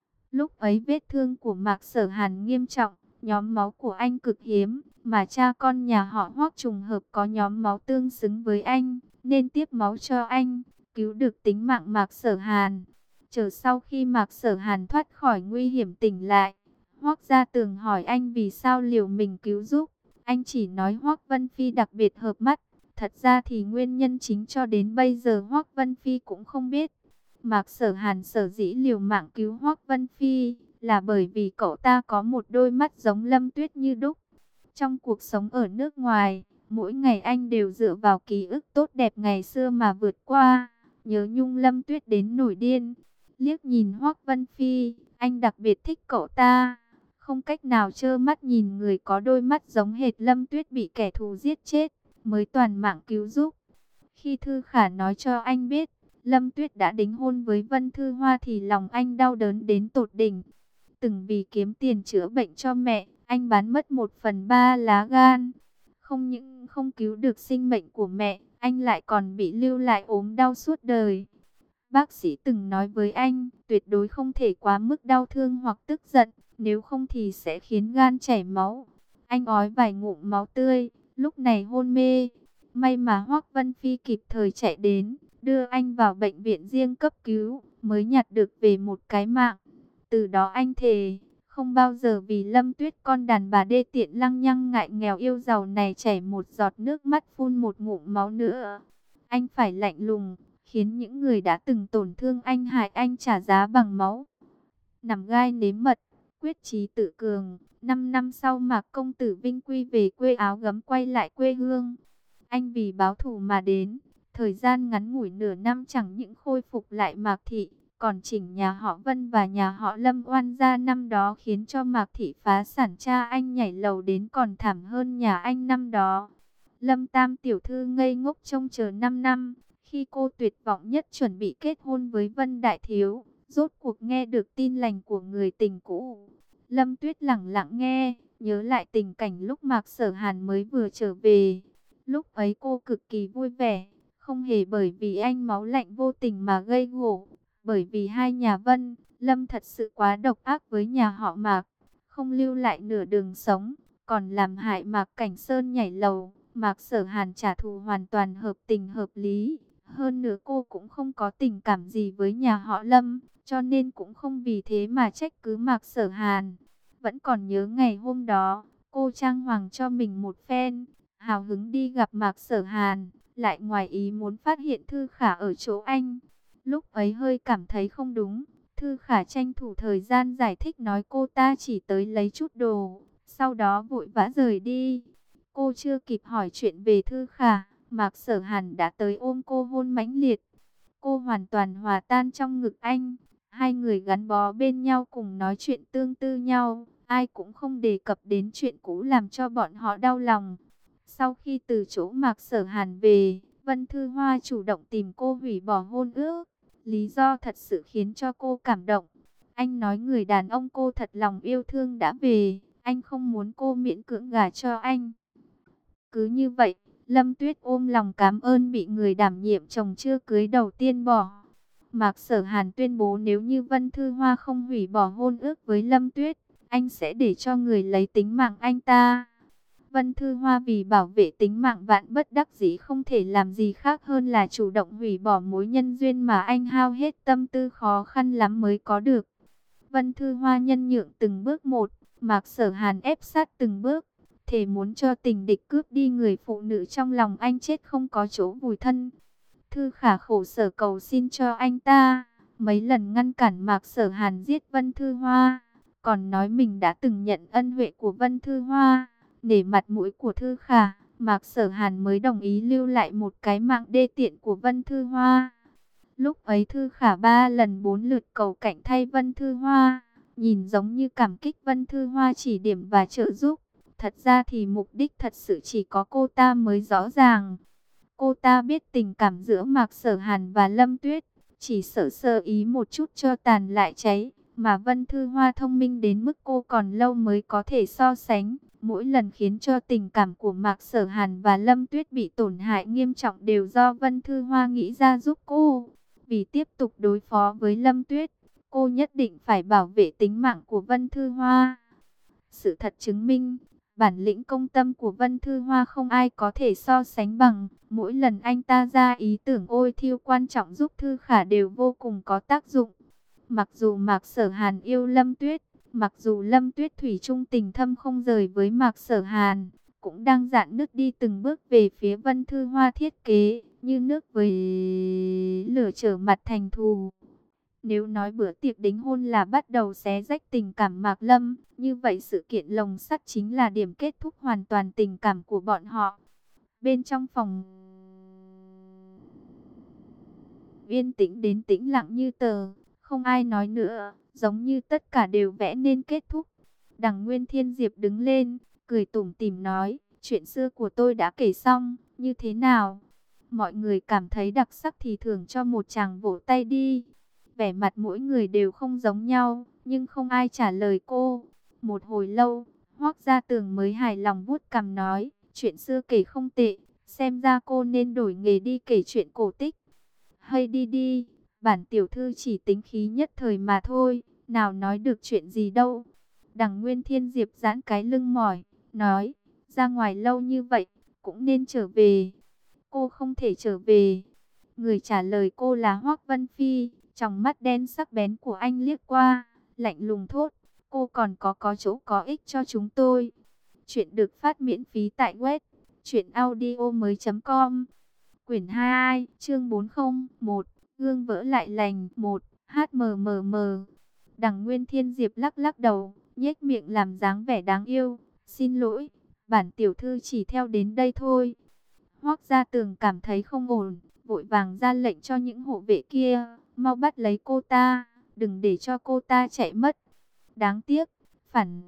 Lúc ấy vết thương của Mạc Sở Hàn nghiêm trọng, nhóm máu của anh cực hiếm, mà cha con nhà họ Hoắc trùng hợp có nhóm máu tương xứng với anh, nên tiếp máu cho anh, cứu được tính mạng Mạc Sở Hàn. Chờ sau khi Mạc Sở Hàn thoát khỏi nguy hiểm tỉnh lại, Hoắc Gia Tường hỏi anh vì sao liều mình cứu giúp, anh chỉ nói Hoắc Vân Phi đặc biệt hợp mắt. Thật ra thì nguyên nhân chính cho đến bây giờ Hoắc Vân Phi cũng không biết. Mạc Sở Hàn sở dĩ liều mạng cứu Hoắc Vân Phi là bởi vì cậu ta có một đôi mắt giống Lâm Tuyết như đúc. Trong cuộc sống ở nước ngoài, mỗi ngày anh đều dựa vào ký ức tốt đẹp ngày xưa mà vượt qua, nhớ nhung Lâm Tuyết đến nổi điên. Liếc nhìn Hoắc Vân Phi, anh đặc biệt thích cậu ta. Không cách nào trơ mắt nhìn người có đôi mắt giống hệt Lâm Tuyết bị kẻ thù giết chết, mới toàn mạng cứu giúp. Khi Thư Khả nói cho anh biết Lâm Tuyết đã đính hôn với Vân Thư Hoa thì lòng anh đau đớn đến tột đỉnh. Từng vì kiếm tiền chữa bệnh cho mẹ, anh bán mất một phần ba lá gan. Không những không cứu được sinh mệnh của mẹ, anh lại còn bị lưu lại ốm đau suốt đời. Bác sĩ từng nói với anh, tuyệt đối không thể quá mức đau thương hoặc tức giận, nếu không thì sẽ khiến gan chảy máu. Anh ói vài ngụm máu tươi, lúc này hôn mê. May mà Hoắc Vân Phi kịp thời chạy đến, đưa anh vào bệnh viện riêng cấp cứu, mới nhặt được về một cái mạng. Từ đó anh thề, không bao giờ vì Lâm Tuyết con đàn bà đê tiện lăng nhăng ngại nghèo yêu giàu này chảy một giọt nước mắt phun một ngụm máu nữa. Anh phải lạnh lùng, khiến những người đã từng tổn thương anh hại anh trả giá bằng máu. Nằm gai nếm mật, quyết chí tự cường. Năm năm sau Mạc Công Tử vinh quy về quê áo gấm quay lại quê hương. Anh vì báo thù mà đến, thời gian ngắn ngủi nửa năm chẳng những khôi phục lại Mạc Thị, còn chỉnh nhà họ Vân và nhà họ Lâm oan gia năm đó khiến cho Mạc Thị phá sản, cha anh nhảy lầu đến còn thảm hơn nhà anh năm đó. Lâm Tam tiểu thư ngây ngốc trông chờ năm năm, khi cô tuyệt vọng nhất chuẩn bị kết hôn với Vân Đại Thiếu, rốt cuộc nghe được tin lành của người tình cũ. Lâm Tuyết lặng lặng nghe, nhớ lại tình cảnh lúc Mạc Sở Hàn mới vừa trở về. Lúc ấy cô cực kỳ vui vẻ, không hề bởi vì anh máu lạnh vô tình mà gây gổ. Bởi vì hai nhà Vân, Lâm thật sự quá độc ác với nhà họ Mạc, không lưu lại nửa đường sống, còn làm hại Mạc Cảnh Sơn nhảy lầu. Mạc Sở Hàn trả thù hoàn toàn hợp tình hợp lý. Hơn nữa cô cũng không có tình cảm gì với nhà họ Lâm, cho nên cũng không vì thế mà trách cứ Mạc Sở Hàn. Vẫn còn nhớ ngày hôm đó, cô trang hoàng cho mình một phen, hào hứng đi gặp Mạc Sở Hàn, lại ngoài ý muốn phát hiện Thư Khả ở chỗ anh. Lúc ấy hơi cảm thấy không đúng, Thư Khả tranh thủ thời gian giải thích nói cô ta chỉ tới lấy chút đồ, sau đó vội vã rời đi. Cô chưa kịp hỏi chuyện về Thư Khả, Mạc Sở Hàn đã tới ôm cô hôn mãnh liệt. Cô hoàn toàn hòa tan trong ngực anh, hai người gắn bó bên nhau cùng nói chuyện tương tư nhau, ai cũng không đề cập đến chuyện cũ làm cho bọn họ đau lòng. Sau khi từ chỗ Mạc Sở Hàn về, Vân Thư Hoa chủ động tìm cô hủy bỏ hôn ước. Lý do thật sự khiến cho cô cảm động. Anh nói người đàn ông cô thật lòng yêu thương đã về, anh không muốn cô miễn cưỡng gả cho anh. Cứ như vậy, Lâm Tuyết ôm lòng cảm ơn bị người đảm nhiệm chồng chưa cưới đầu tiên bỏ. Mạc Sở Hàn tuyên bố nếu như Vân Thư Hoa không hủy bỏ hôn ước với Lâm Tuyết, anh sẽ để cho người lấy tính mạng anh ta. Vân Thư Hoa vì bảo vệ tính mạng vạn bất đắc dĩ không thể làm gì khác hơn là chủ động hủy bỏ mối nhân duyên mà anh hao hết tâm tư khó khăn lắm mới có được. Vân Thư Hoa nhân nhượng từng bước một, Mạc Sở Hàn ép sát từng bước, thề muốn cho tình địch cướp đi người phụ nữ trong lòng anh chết không có chỗ vùi thân. Thư Khả khổ sở cầu xin cho anh ta, mấy lần ngăn cản Mạc Sở Hàn giết Vân Thư Hoa, còn nói mình đã từng nhận ân huệ của Vân Thư Hoa. Để mặt mũi của Thư Khả, Mạc Sở Hàn mới đồng ý lưu lại một cái mạng đê tiện của Vân Thư Hoa. Lúc ấy Thư Khả ba lần bốn lượt cầu cạnh thay Vân Thư Hoa, nhìn giống như cảm kích Vân Thư Hoa chỉ điểm và trợ giúp. Thật ra thì mục đích thật sự chỉ có cô ta mới rõ ràng. Cô ta biết tình cảm giữa Mạc Sở Hàn và Lâm Tuyết, chỉ sợ sơ ý một chút cho tàn lại cháy. Mà Vân Thư Hoa thông minh đến mức cô còn lâu mới có thể so sánh. Mỗi lần khiến cho tình cảm của Mạc Sở Hàn và Lâm Tuyết bị tổn hại nghiêm trọng đều do Vân Thư Hoa nghĩ ra giúp cô. Vì tiếp tục đối phó với Lâm Tuyết, cô nhất định phải bảo vệ tính mạng của Vân Thư Hoa. Sự thật chứng minh, bản lĩnh công tâm của Vân Thư Hoa không ai có thể so sánh bằng. Mỗi lần anh ta ra ý tưởng ôi thiêu quan trọng giúp Thư Khả đều vô cùng có tác dụng. Mặc dù Mạc Sở Hàn yêu Lâm Tuyết, Mặc dù Lâm Tuyết Thủy chung tình thâm không rời với Mạc Sở Hàn, cũng đang dạn nứt đi từng bước về phía Vân Thư Hoa thiết kế, như nước với lửa trở mặt thành thù. Nếu nói bữa tiệc đính hôn là bắt đầu xé rách tình cảm Mạc Lâm, như vậy sự kiện lồng sắt chính là điểm kết thúc hoàn toàn tình cảm của bọn họ. Bên trong phòng yên tĩnh đến tĩnh lặng như tờ, không ai nói nữa, giống như tất cả đều vẽ nên kết thúc. Đằng Nguyên Thiên Diệp đứng lên, cười tủm tỉm nói, chuyện xưa của tôi đã kể xong, như thế nào? Mọi người cảm thấy đặc sắc thì thưởng cho một tràng vỗ tay đi. Vẻ mặt mỗi người đều không giống nhau, nhưng không ai trả lời cô. Một hồi lâu, Hoắc Gia Tường mới hài lòng vuốt cằm nói, chuyện xưa kể không tệ, xem ra cô nên đổi nghề đi kể chuyện cổ tích. Hay đi đi, bản tiểu thư chỉ tính khí nhất thời mà thôi, nào nói được chuyện gì đâu. Đằng Nguyên Thiên Diệp giãn cái lưng mỏi, nói, ra ngoài lâu như vậy, cũng nên trở về. Cô không thể trở về. Người trả lời cô là Hoắc Vân Phi, trong mắt đen sắc bén của anh liếc qua, lạnh lùng thốt, cô còn có có chỗ có ích cho chúng tôi. Chuyện được phát miễn phí tại web truyện audio mới.com. Quyển hai, chương bốn không một, gương vỡ lại lành một, hát em em em. Đằng Nguyên Thiên Diệp lắc lắc đầu, nhếch miệng làm dáng vẻ đáng yêu. Xin lỗi, bản tiểu thư chỉ theo đến đây thôi. Hoắc Gia Tường cảm thấy không ổn, vội vàng ra lệnh cho những hộ vệ kia, mau bắt lấy cô ta, đừng để cho cô ta chạy mất. Đáng tiếc, phản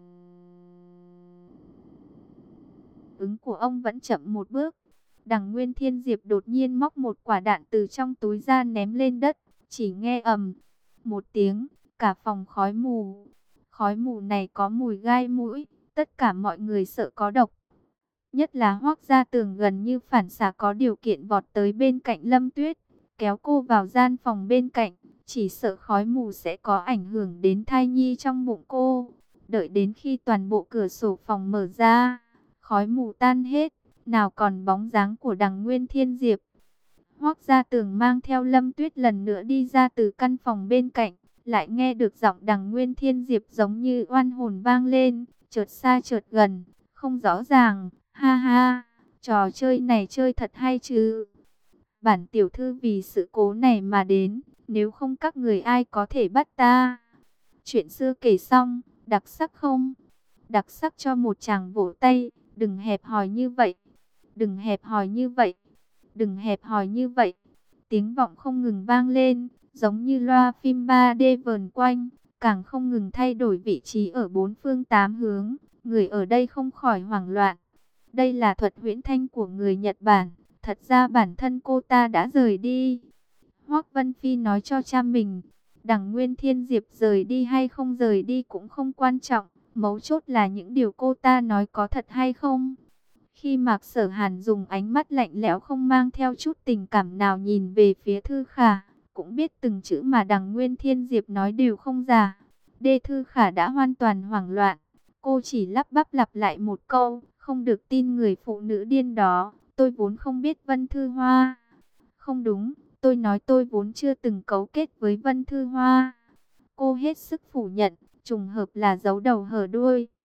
ứng của ông vẫn chậm một bước. Đằng Nguyên Thiên Diệp đột nhiên móc một quả đạn từ trong túi ra ném lên đất, chỉ nghe ầm một tiếng, cả phòng khói mù. Khói mù này có mùi gai mũi, tất cả mọi người sợ có độc. Nhất là Hoắc Gia Tường gần như phản xạ có điều kiện vọt tới bên cạnh Lâm Tuyết, kéo cô vào gian phòng bên cạnh, chỉ sợ khói mù sẽ có ảnh hưởng đến thai nhi trong bụng cô. Đợi đến khi toàn bộ cửa sổ phòng mở ra, khói mù tan hết, nào còn bóng dáng của Đằng Nguyên Thiên Diệp. Hoắc Gia Tường mang theo Lâm Tuyết lần nữa đi ra từ căn phòng bên cạnh, lại nghe được giọng Đằng Nguyên Thiên Diệp giống như oan hồn vang lên, chợt xa chợt gần, không rõ ràng. Ha ha, trò chơi này chơi thật hay chứ. Bản tiểu thư vì sự cố này mà đến, nếu không các người ai có thể bắt ta. Chuyện xưa kể xong, đặc sắc không? Đặc sắc cho một chàng vỗ tay, đừng hẹp hòi như vậy. Đừng hẹp hòi như vậy. Đừng hẹp hòi như vậy. Tiếng vọng không ngừng vang lên, giống như loa phim ba D vờn quanh, càng không ngừng thay đổi vị trí ở bốn phương tám hướng. Người ở đây không khỏi hoảng loạn. Đây là thuật huyễn thanh của người Nhật Bản. Thật ra bản thân cô ta đã rời đi. Hoắc Vân Phi nói cho cha mình. Đằng Nguyên Thiên Diệp rời đi hay không rời đi cũng không quan trọng. Mấu chốt là những điều cô ta nói có thật hay không. Khi Mạc Sở Hàn dùng ánh mắt lạnh lẽo không mang theo chút tình cảm nào nhìn về phía Thư Khả, cũng biết từng chữ mà đằng Nguyên Thiên Diệp nói đều không giả. Đê Thư Khả đã hoàn toàn hoảng loạn. Cô chỉ lắp bắp lặp lại một câu, không được tin người phụ nữ điên đó. Tôi vốn không biết Vân Thư Hoa. Không đúng, tôi nói tôi vốn chưa từng cấu kết với Vân Thư Hoa. Cô hết sức phủ nhận, trùng hợp là giấu đầu hở đuôi.